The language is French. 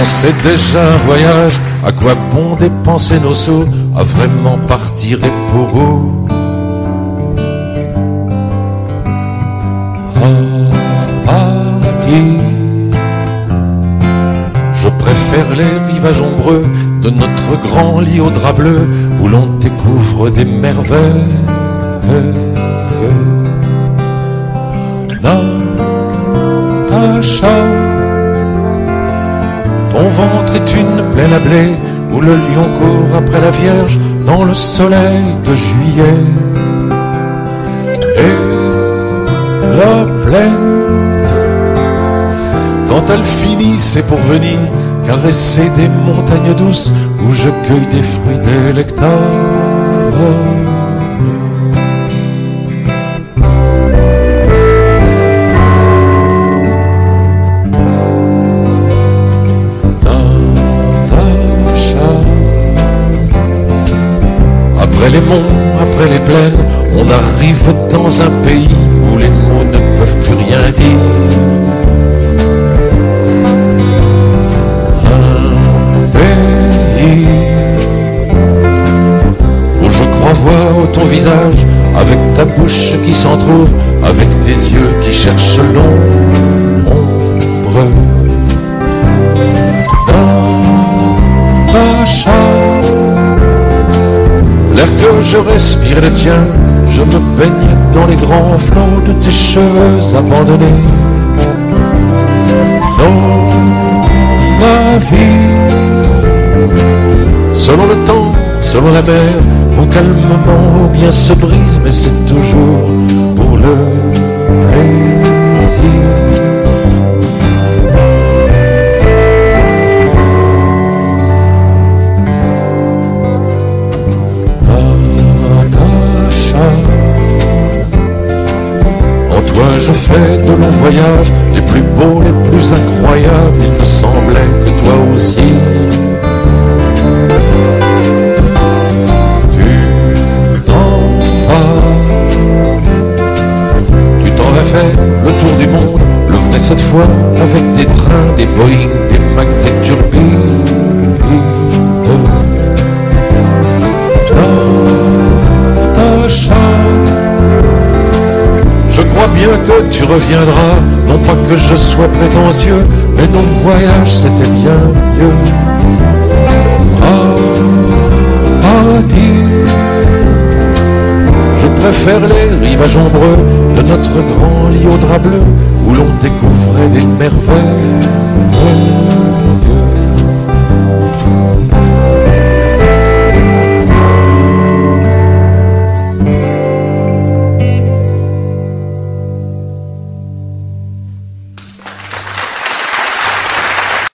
c'est déjà un voyage. À quoi bon dépenser nos sous à vraiment partir et pour où? Je préfère les rivages ombreux de notre grand lit au drap bleu où l'on découvre des merveilles. Natacha, ton ventre est une plaine à blé où le lion court après la Vierge dans le soleil de juillet. Et la plaine, quand elle finit, c'est pour venir caresser des montagnes douces où je cueille des fruits délectables. Natacha, après les monts, après les plaines, on arrive dans un pays où les mots ne peuvent plus rien dire. Où je crois voir ton visage, avec ta bouche qui s'entr'ouvre, avec tes yeux qui cherchent l'ombre. Natacha, l'air que je respire le tien, je me baigne dans les grands flots de tes cheveux abandonnés. Dans ma vie, selon le temps, selon la mer, vont calmement ou bien se brise, mais c'est toujours pour le plaisir. Natacha, en toi je fais de longs voyages, les plus beaux, les plus incroyables, il me semblait que toi aussi. Fait le tour du monde, le vrai cette fois, avec des trains, des Boeing, des Mac, des turbines. Natacha, je crois bien que tu reviendras, non pas que je sois prétentieux, mais nos voyages c'était bien mieux. Je préfère les rivages ombreux de notre grand lit au drap bleu où l'on découvrait des merveilles.